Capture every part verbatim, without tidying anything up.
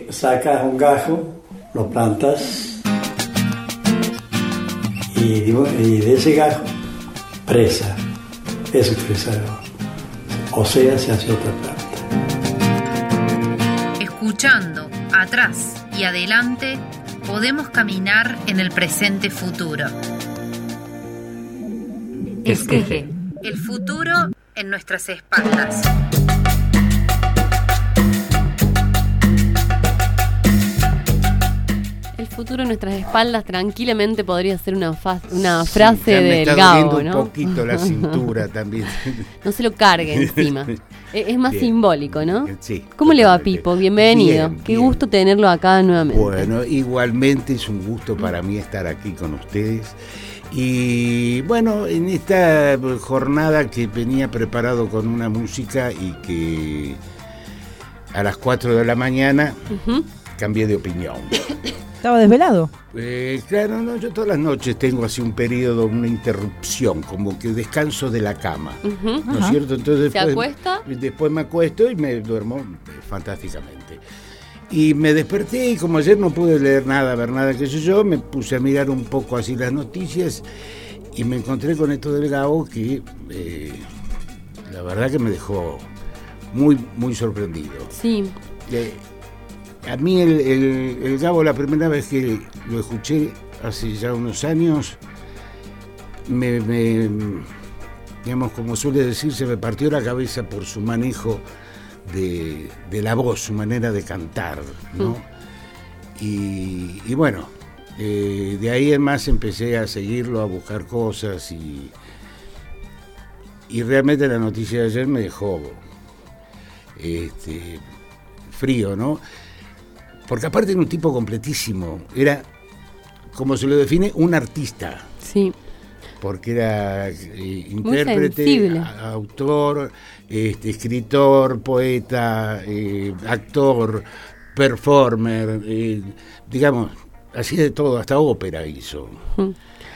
sacas un gajo, lo plantas y, y de ese gajo, presa. Eso es presa de oro. O sea, se hace otra planta. Escuchando atrás y adelante, podemos caminar en el presente futuro. Esqueje. El futuro en nuestras espaldas. El futuro en nuestras espaldas tranquilamente podría ser una, fa- una frase sí, me del está Gabo, doliendo ¿no? un poquito la cintura también. No se lo cargue encima. Es es más Bien. simbólico, ¿no? Sí. ¿Cómo le va, totalmente. Pipo? Bienvenido. Bien, Qué bien. gusto tenerlo acá nuevamente. Bueno, igualmente es un gusto para mí estar aquí con ustedes. Y bueno, en esta jornada que venía preparado con una música y que a las cuatro de la mañana Ujú. cambié de opinión. ¿Estaba desvelado? Eh, claro, no, yo todas las noches tengo así un periodo, una interrupción, como que descanso de la cama, Ujú. ¿no es Ajá. cierto? Entonces ¿Se después, acuesta? Después me acuesto y me duermo eh, fantásticamente. Y me desperté y como ayer no pude leer nada, ver nada, qué sé yo, me puse a mirar un poco así las noticias y me encontré con esto del Gabo que eh, la verdad que me dejó muy, muy sorprendido. Sí. Eh, a mí el, el, el Gabo, la primera vez que lo escuché hace ya unos años, me, me digamos, como suele decirse, me partió la cabeza por su manejo de, de la voz, su manera de cantar, ¿no? Mm. Y, y bueno, eh, de ahí en más empecé a seguirlo, a buscar cosas y, y realmente la noticia de ayer me dejó este, frío, ¿no? Porque aparte era un tipo completísimo, era, como se lo define, un artista. Sí. Porque era eh, intérprete, sensible. a- autor, este, escritor, poeta, eh, actor, performer, eh, digamos, hacía de todo, hasta ópera hizo. Mm.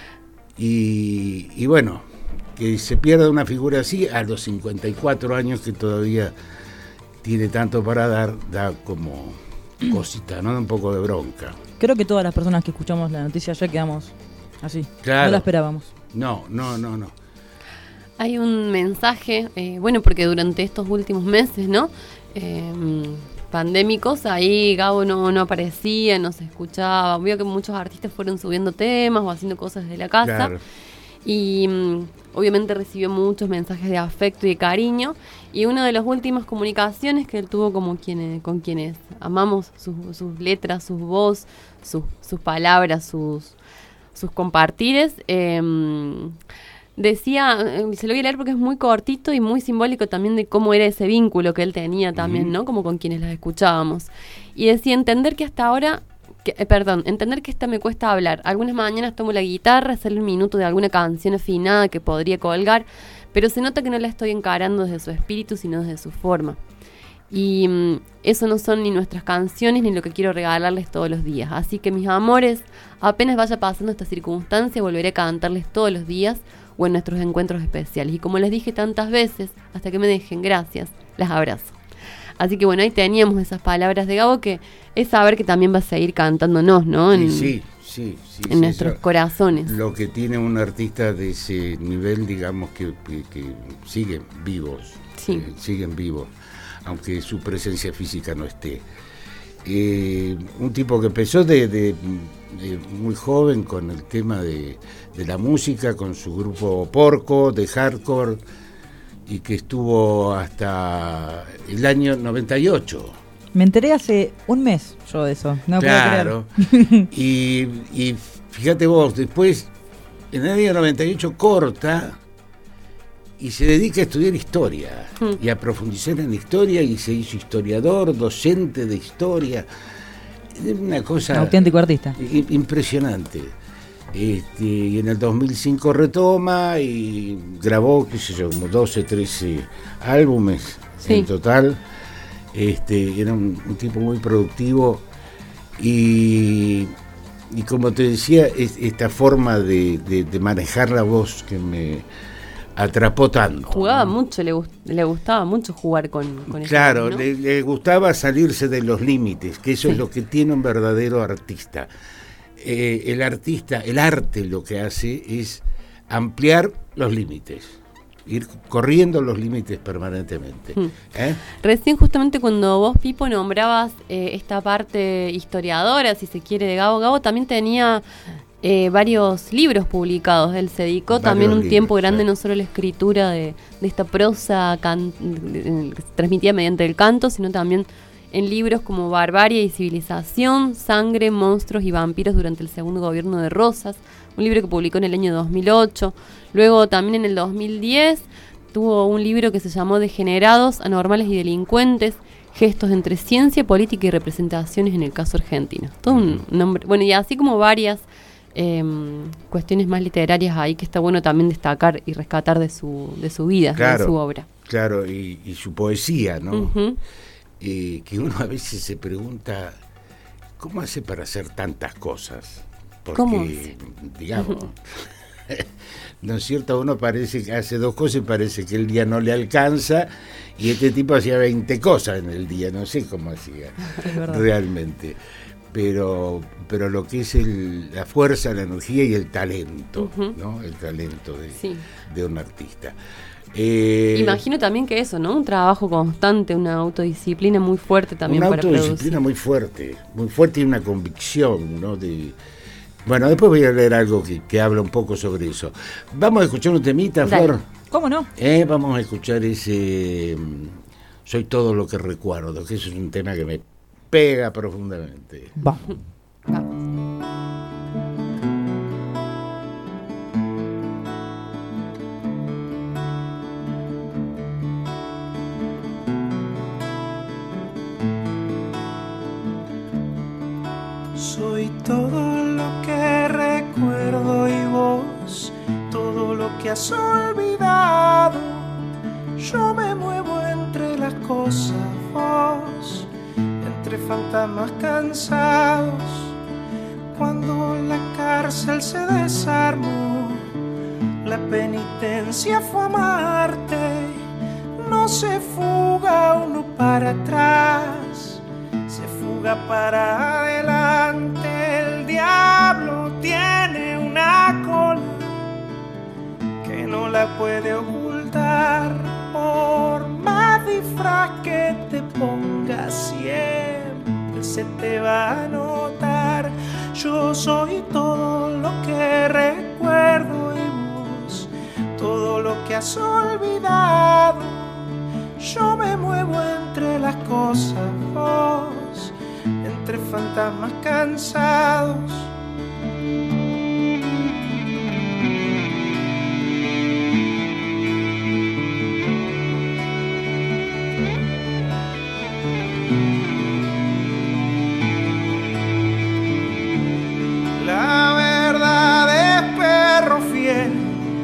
Y, y bueno, que se pierda una figura así a los cincuenta y cuatro años que todavía tiene tanto para dar, da como cosita, ¿no? Un poco de bronca. Creo que todas las personas que escuchamos la noticia ya quedamos así. Claro. No la esperábamos. No, no, no, no. Hay un mensaje, eh, bueno, porque durante estos últimos meses, ¿no? Eh, pandémicos, ahí Gabo no, no aparecía, no se escuchaba. Veo que muchos artistas fueron subiendo temas o haciendo cosas desde la casa. Claro. Y um, obviamente recibió muchos mensajes de afecto y de cariño. Y una de las últimas comunicaciones que él tuvo como quienes, con quienes amamos sus, sus letras, sus voz, sus, sus palabras, sus, sus compartires, eh, decía, eh, se lo voy a leer porque es muy cortito y muy simbólico también de cómo era ese vínculo que él tenía también, Uh-huh. ¿no? Como con quienes las escuchábamos. Y decía, entender que hasta ahora... Que, eh, perdón, entender que esta me cuesta hablar. Algunas mañanas tomo la guitarra, hacerle un minuto de alguna canción afinada que podría colgar, pero se nota que no la estoy encarando desde su espíritu, sino desde su forma. Y mm, eso no son ni nuestras canciones ni lo que quiero regalarles todos los días. Así que mis amores, apenas vaya pasando esta circunstancia, volveré a cantarles todos los días o en nuestros encuentros especiales. Y como les dije tantas veces, hasta que me dejen, gracias, las abrazo. Así que bueno, ahí teníamos esas palabras de Gabo que es saber que también va a seguir cantándonos, ¿no? En, Y sí, sí, sí. en sí, nuestros eso- corazones. Lo que tiene un artista de ese nivel, digamos, que, que, que siguen vivos, Sí. eh, siguen vivos, aunque su presencia física no esté. Eh, un tipo que empezó de, de- de muy joven con el tema de, de la música, con su grupo Porco, de hardcore, y que estuvo hasta el año noventa y ocho. Me enteré hace un mes yo de eso. No Claro. puedo creer. y, y fíjate vos, después, en el año noventa y ocho corta y se dedica a estudiar historia Mm. y a profundizar en historia y se hizo historiador, docente de historia. Es una cosa Auténtico artista. i- impresionante. Este, y en el dos mil cinco retoma y grabó, qué sé yo, como doce, trece álbumes Sí. en total. Este, era un, un tipo muy productivo y, y como te decía, es, esta forma de, de, de manejar la voz que me, atrapó tanto. Jugaba ¿no? mucho, le, gust- le gustaba mucho jugar con, con Claro, eso, ¿no? le, le gustaba salirse de los límites, que eso Sí. es lo que tiene un verdadero artista. Eh, el artista, el arte lo que hace es ampliar los límites, ir corriendo los límites permanentemente. Hmm. ¿Eh? Recién justamente cuando vos, Pipo, nombrabas eh, esta parte historiadora, si se quiere, de Gabo, Gabo también tenía eh, varios libros publicados. Él se dedicó Varios también un libros, tiempo grande sí. no solo a la escritura de, de esta prosa can- de- de- que se transmitía mediante el canto, sino también en libros como Barbarie y Civilización, Sangre, Monstruos y Vampiros durante el segundo gobierno de Rosas, un libro que publicó en el año dos mil ocho. Luego también en el dos mil diez tuvo un libro que se llamó Degenerados, Anormales y Delincuentes, gestos entre ciencia, política y representaciones en el caso argentino. Todo un nombre, bueno, y así como varias eh, cuestiones más literarias ahí que está bueno también destacar y rescatar de su, de su vida, Claro. de su obra. Claro, y, y su poesía, ¿no? Ujú. Eh, que uno a veces se pregunta, ¿cómo hace para hacer tantas cosas? Porque, ¿Cómo hace? digamos, ¿no es cierto? Uno parece que hace dos cosas y parece que el día no le alcanza, y este tipo hacía veinte cosas en el día, no sé cómo hacía Es verdad. realmente. Pero, pero lo que es el, la fuerza, la energía y el talento, Ujú. ¿no? El talento de, Sí. de un artista. Eh, Imagino también que eso, ¿no? Un trabajo constante, una autodisciplina muy fuerte también una para autodisciplina producir. muy fuerte, muy fuerte y una convicción, ¿no? De, bueno, después voy a leer algo que, que habla un poco sobre eso. Vamos a escuchar un temita, Dale. Flor. ¿Cómo no? Eh, vamos a escuchar ese mm, Soy todo lo que recuerdo, que eso es un tema que me pega profundamente. Va. Vamos. Soy todo lo que recuerdo y vos, todo lo que has olvidado. Yo me muevo entre las cosas, vos, entre fantasmas cansados. Cuando la cárcel se desarmó, la penitencia fue amarte. No se fuga uno para atrás, se fuga para adelante. El diablo tiene una cola que no la puede ocultar. Por más disfraz que te pongas, siempre se te va a notar. Yo soy todo lo que recuerdo y vos, todo lo que has olvidado. Yo me muevo entre las cosas, vos, entre fantasmas cansados. La verdad es perro fiel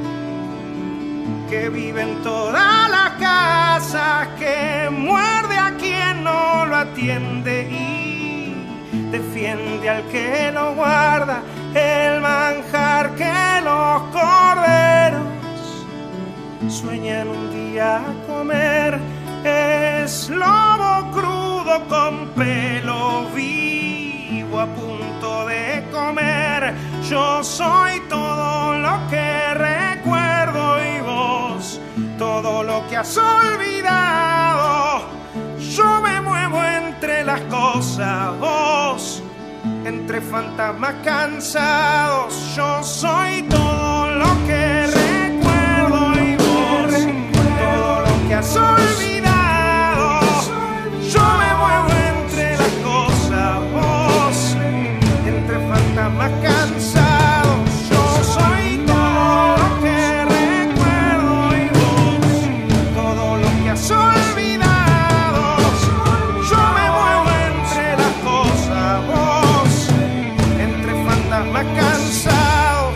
que vive en toda la casa, que muerde a quien no lo atiende y defiende al que lo guarda. El manjar que los corderos sueñan un día comer es lobo crudo con pelo vivo a punto de comer. Yo soy todo lo que recuerdo y vos, todo lo que has olvidado. Yo me muevo entre las cosas, vos, entre fantasmas cansados. Yo soy todo lo que recuerdo y vos, todo lo que has olvidado. Yo me muevo entre las cosas, vos, entre fantasmas cansados. Yo soy todo lo que recuerdo y vos, todo lo que has olvidado. Yo me muevo entre las cosas, vos, entre fantasmas cansados.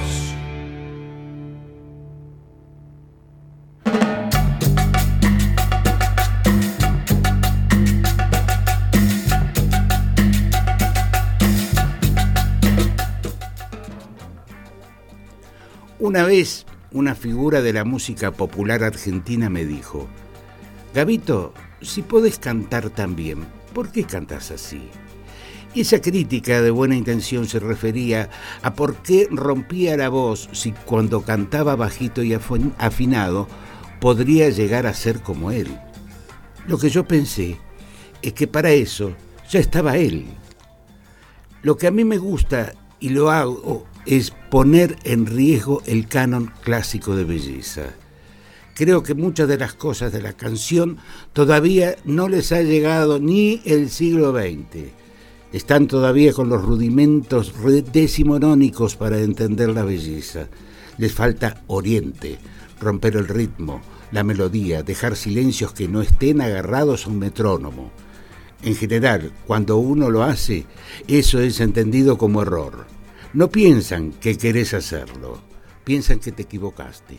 Una vez una figura de la música popular argentina me dijo: Gabito, si podés cantar tan bien, ¿por qué cantás así? Y esa crítica de buena intención se refería a por qué rompía la voz si cuando cantaba bajito y afinado podría llegar a ser como él. Lo que yo pensé es que para eso ya estaba él. Lo que a mí me gusta y lo hago es poner en riesgo el canon clásico de belleza. Creo que muchas de las cosas de la canción todavía no les ha llegado ni el siglo veinte. Están todavía con los rudimentos decimonónicos para entender la belleza. Les falta oriente, romper el ritmo, la melodía, dejar silencios que no estén agarrados a un metrónomo. En general, cuando uno lo hace, eso es entendido como error. No piensan que querés hacerlo, piensan que te equivocaste.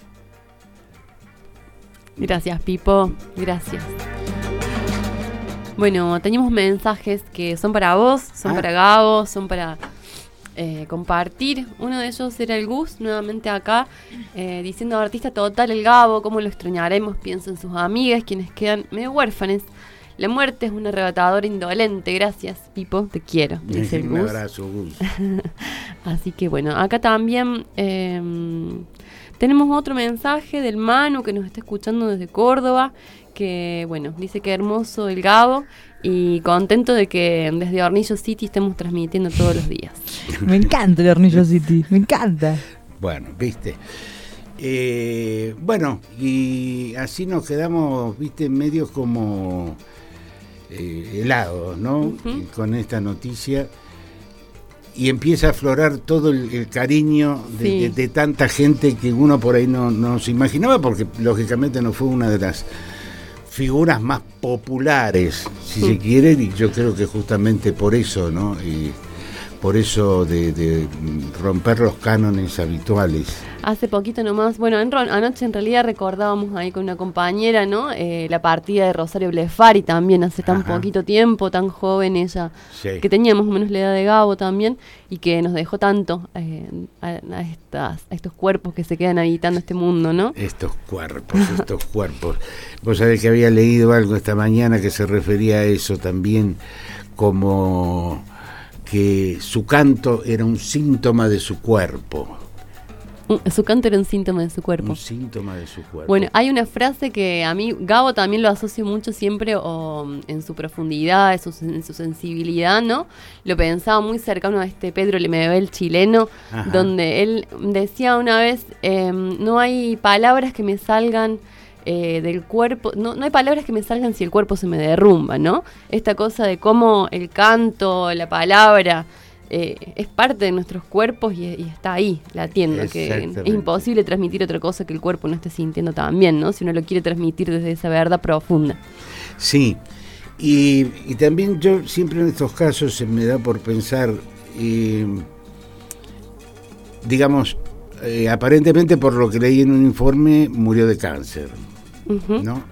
Gracias, Pipo, gracias. Bueno, teníamos mensajes que son para vos, son ah. para Gabo, son para eh, compartir. Uno de ellos era el Gus, nuevamente acá, eh, diciendo: artista total el Gabo, cómo lo extrañaremos, pienso en sus amigas, quienes quedan medio huérfanes. La muerte es un arrebatador indolente. Gracias, Pipo, te quiero, dice el Gus. Un abrazo, Gus. Así que bueno, acá también eh, tenemos otro mensaje del Manu que nos está escuchando desde Córdoba, que bueno, dice que hermoso el Gabo y contento de que desde Hornillo City estemos transmitiendo todos los días. Me encanta el Hornillo City, me encanta. Bueno, viste. Eh, bueno, y así nos quedamos, viste, medio como eh, helados, ¿no? Uh-huh. Con esta noticia. Y empieza a aflorar todo el, el cariño de, sí. de, de tanta gente que uno por ahí no, no se imaginaba, porque lógicamente no fue una de las figuras más populares, si sí. se quiere, y yo creo que justamente por eso, ¿no? Y por eso de, de romper los cánones habituales. Hace poquito nomás, bueno, en, anoche en realidad recordábamos ahí con una compañera, ¿no? Eh, la partida de Rosario Blefari también, hace tan Ajá. poquito tiempo, tan joven ella, sí. que tenía más o menos la edad de Gabo también, y que nos dejó tanto eh, a, a, estas, a estos cuerpos que se quedan habitando este mundo, ¿no? Estos cuerpos, estos cuerpos. Vos sabés que había leído algo esta mañana que se refería a eso también, como que su canto era un síntoma de su cuerpo. Su canto era un síntoma de su cuerpo. Un síntoma de su cuerpo. Bueno, hay una frase que a mí, Gabo también lo asocio mucho siempre o, en su profundidad, en su, en su sensibilidad, ¿no? Lo pensaba muy cercano a este Pedro Lemebel chileno, Ajá. donde él decía una vez, eh, no hay palabras que me salgan eh, del cuerpo, no, no hay palabras que me salgan si el cuerpo se me derrumba, ¿no? Esta cosa de cómo el canto, la palabra... Eh, es parte de nuestros cuerpos y, y está ahí latiendo, que es imposible transmitir otra cosa que el cuerpo no esté sintiendo también, ¿no? Si uno lo quiere transmitir desde esa verdad profunda. Sí, y, y también yo siempre en estos casos se me da por pensar, eh, digamos, eh, aparentemente por lo que leí en un informe murió de cáncer, uh-huh. ¿no?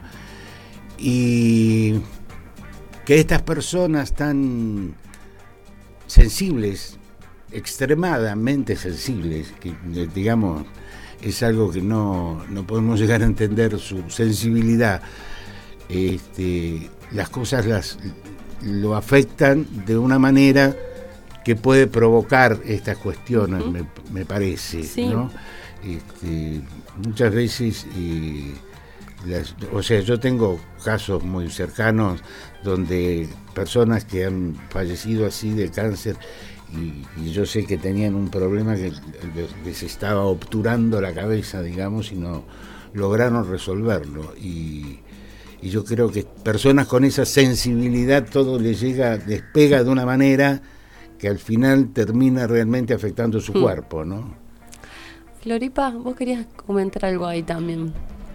Y que estas personas tan sensibles, extremadamente sensibles, que digamos es algo que no, no podemos llegar a entender su sensibilidad, este, las cosas las lo afectan de una manera que puede provocar estas cuestiones, uh-huh. me, me parece, sí. ¿no? Este, muchas veces eh, las, o sea, yo tengo casos muy cercanos donde personas que han fallecido así de cáncer y, y yo sé que tenían un problema que les estaba obturando la cabeza, digamos, y no lograron resolverlo. Y, y yo creo que personas con esa sensibilidad todo les llega, les pega de una manera que al final termina realmente afectando su hmm. cuerpo, ¿no? Floripa, vos querías comentar algo ahí también.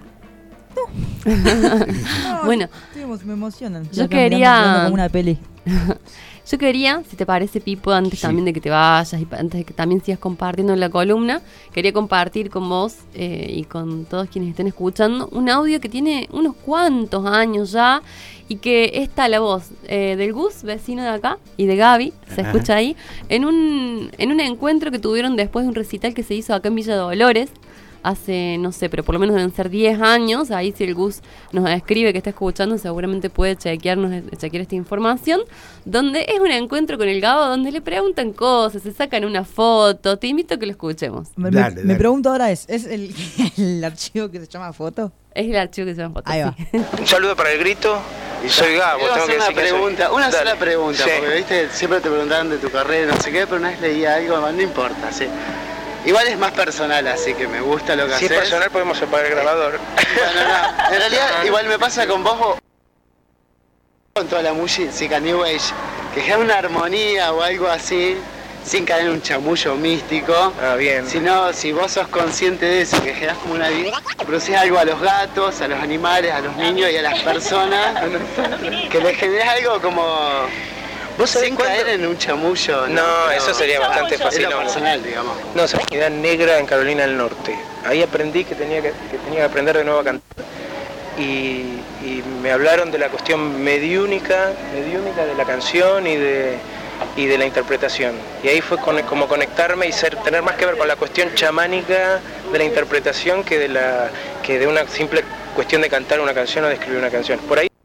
No, bueno, digamos, me emocionan. Yo quería como una peli. Yo quería, si te parece, Pipo, antes sí. también de que te vayas y antes de que también sigas compartiendo en la columna, quería compartir con vos eh, y con todos quienes estén escuchando un audio que tiene unos cuantos años ya y que está la voz eh, del Gus, vecino de acá, y de Gaby, se Ajá. escucha ahí, en un, en un encuentro que tuvieron después de un recital que se hizo acá en Villa Dolores. hace, no sé, pero por lo menos deben ser diez años. Ahí si el Gus nos escribe que está escuchando, seguramente puede chequearnos, chequear esta información, donde es un encuentro con el Gabo, donde le preguntan cosas, se sacan una foto. Te invito a que lo escuchemos. Me, Dale, me- dale. me pregunto ahora, ¿es, es el, el archivo que se llama foto? Es el archivo que se llama foto. Ahí va. sí. Un saludo para el grito. Soy Gabo, Quiero tengo hacer que una decir que soy- pregunta, una Dale. sola pregunta, Sí. porque viste, siempre te preguntaban de tu carrera, no sé qué, pero una vez leí algo, no importa, sí. Igual es más personal, así que me gusta lo que Si es haces. personal podemos separar el grabador. Bueno, no, en realidad igual me pasa con vos o con toda la música New Age, que genera una armonía o algo así, sin caer en un chamullo místico. Ah, bien. Sino, si vos sos consciente de eso, que generás como una vida, producís algo a los gatos, a los animales, a los niños y a las personas, que les generás algo como... ¿Vos sabés sin cuándo? caer en un chamullo. No, Pero eso sería bastante es fácil. lo personal, digamos. No, se Comunidad Negra en Carolina del Norte. Ahí aprendí que tenía que, que tenía que aprender de nuevo a cantar. Y, y me hablaron de la cuestión mediúnica, mediúnica de la canción y de, y de la interpretación. Y ahí fue con- como conectarme y ser, tener más que ver con la cuestión chamánica de la interpretación que de, la, que de una simple cuestión de cantar una canción o de escribir una canción. Por ahí.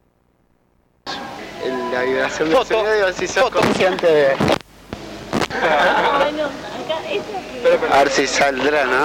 En la vibración del Foto, sonido, digo, si sos foto. consciente de... A ver si saldrá, ¿no?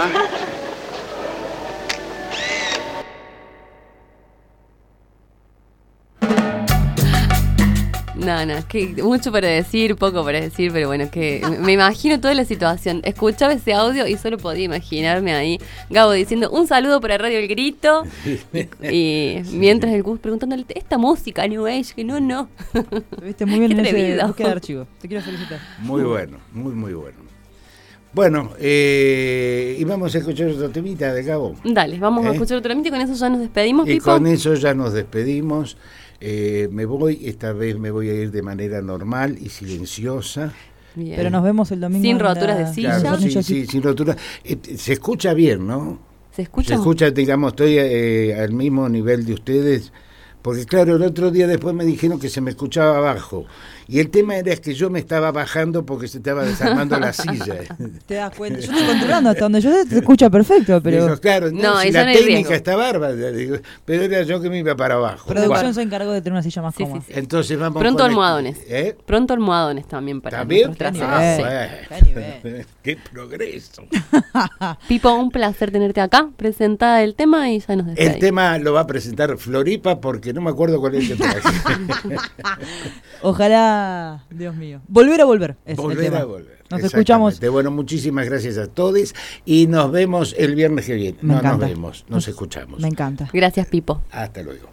No, no, es que mucho para decir, poco para decir, pero bueno, que me- me imagino toda la situación. Escuchaba ese audio y solo podía imaginarme ahí Gabo diciendo un saludo para Radio El Grito y mientras el Gus preguntándole esta música New Age, que no, no. Te viste muy bien Qué en ese atrevido. búsqueda de archivo. Te quiero felicitar. Muy bueno, muy, muy bueno. Bueno, eh, y vamos a escuchar otro temita de Gabo. Dale, vamos a ¿Eh? escuchar otra mente y con eso ya nos despedimos, Y Pipo. con eso ya nos despedimos. Eh, me voy, esta vez me voy a ir de manera normal y silenciosa. Bien. Pero nos vemos el domingo. Sin en la- roturas de silla. Claro, sí, Yo sí, sin rotura. Eh, se escucha bien, ¿no? ¿Se escucha? Se escucha, digamos, estoy eh, al mismo nivel de ustedes. Porque claro, el otro día después me dijeron que se me escuchaba bajo. Y el tema era que yo me estaba bajando porque se estaba desarmando la silla. Te das cuenta. Yo estoy controlando hasta donde yo sé, te escucha perfecto, pero Digo, claro, no, No, si eso la no hay técnica riesgo. está bárbara, digo, pero era yo que me iba para abajo. producción Bueno, se encargó de tener una silla más Sí, cómoda. sí, sí. entonces vamos Pronto con el- almohadones. ¿Eh? Pronto almohadones también para ¿También? nuestros Qué traseros. nivel. Sí. Ah, Qué nivel. ¡Qué progreso! Pipo, un placer tenerte acá, presentada el tema y ya nos El despedimos. tema lo va a presentar Floripa porque no me acuerdo cuál es el que traje. Ojalá, Dios mío. Volver a volver. Es el Volver tema. a volver. Nos Exactamente. escuchamos. Bueno, muchísimas gracias a todos y nos vemos el viernes que viene. Me no encanta. nos vemos, nos escuchamos. Me encanta. Gracias, Pipo. Hasta luego.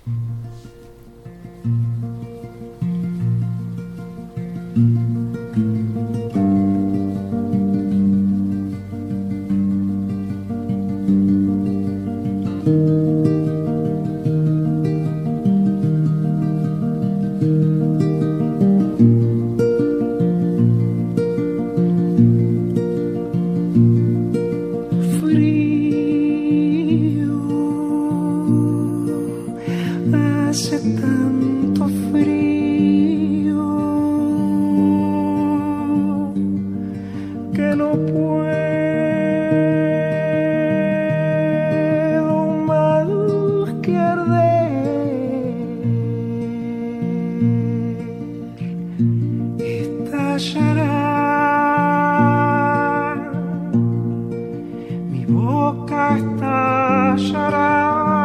Frío, hace tanto frío que no puedo más que arder. Estallará mi boca estallará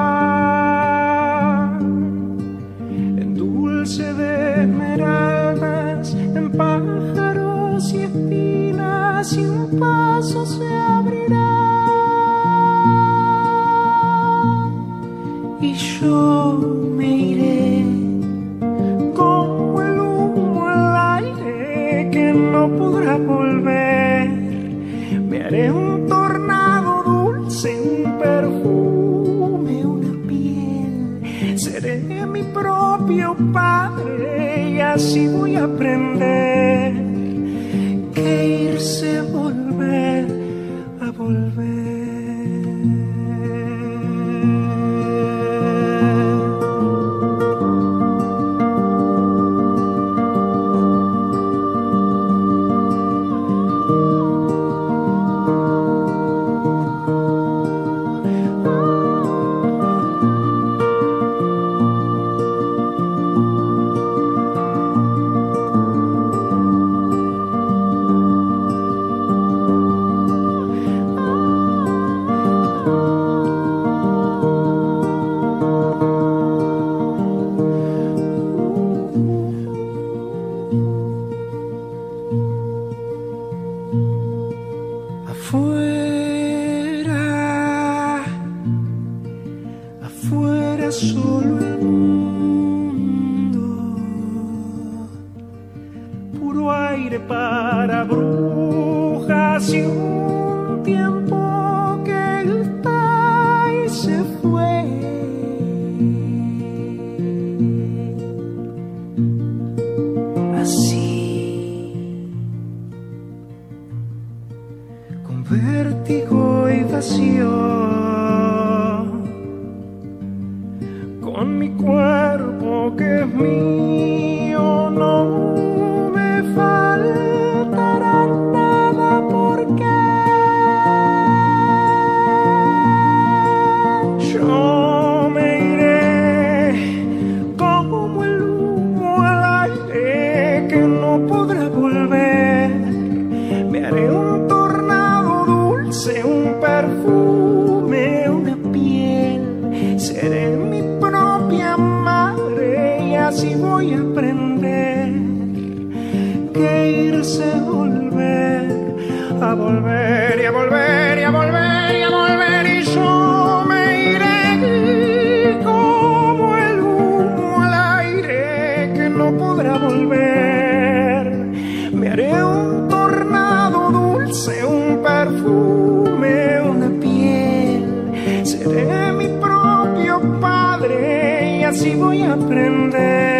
en dulce de esmeraldas, en pájaros y espinas, y un paso se abrirá y yo me iré como el humo al aire que no podrá volver. Me haré un tornado dulce, un perfume, una piel. Seré mi propio padre y así voy a aprender que irse, volver, a volver. Afuera, afuera solo el mundo, puro aire para brujas y un tiempo que está y se fue. Así, con vértigo y vacío, con mi cuerpo que es mío, no me faltará nada porque yo me iré como el humo al aire que no podrá volver. Me haré un tornado dulce, un perfume, una piel. Seré mi propia madre y así voy a aprender que irse a volver, a volver y a volver y a volver y a volver. Y yo me iré como el humo al aire que no podrá volver. Me haré un tornado dulce, un perfume, una piel. Seré mi propio padre y así voy a aprender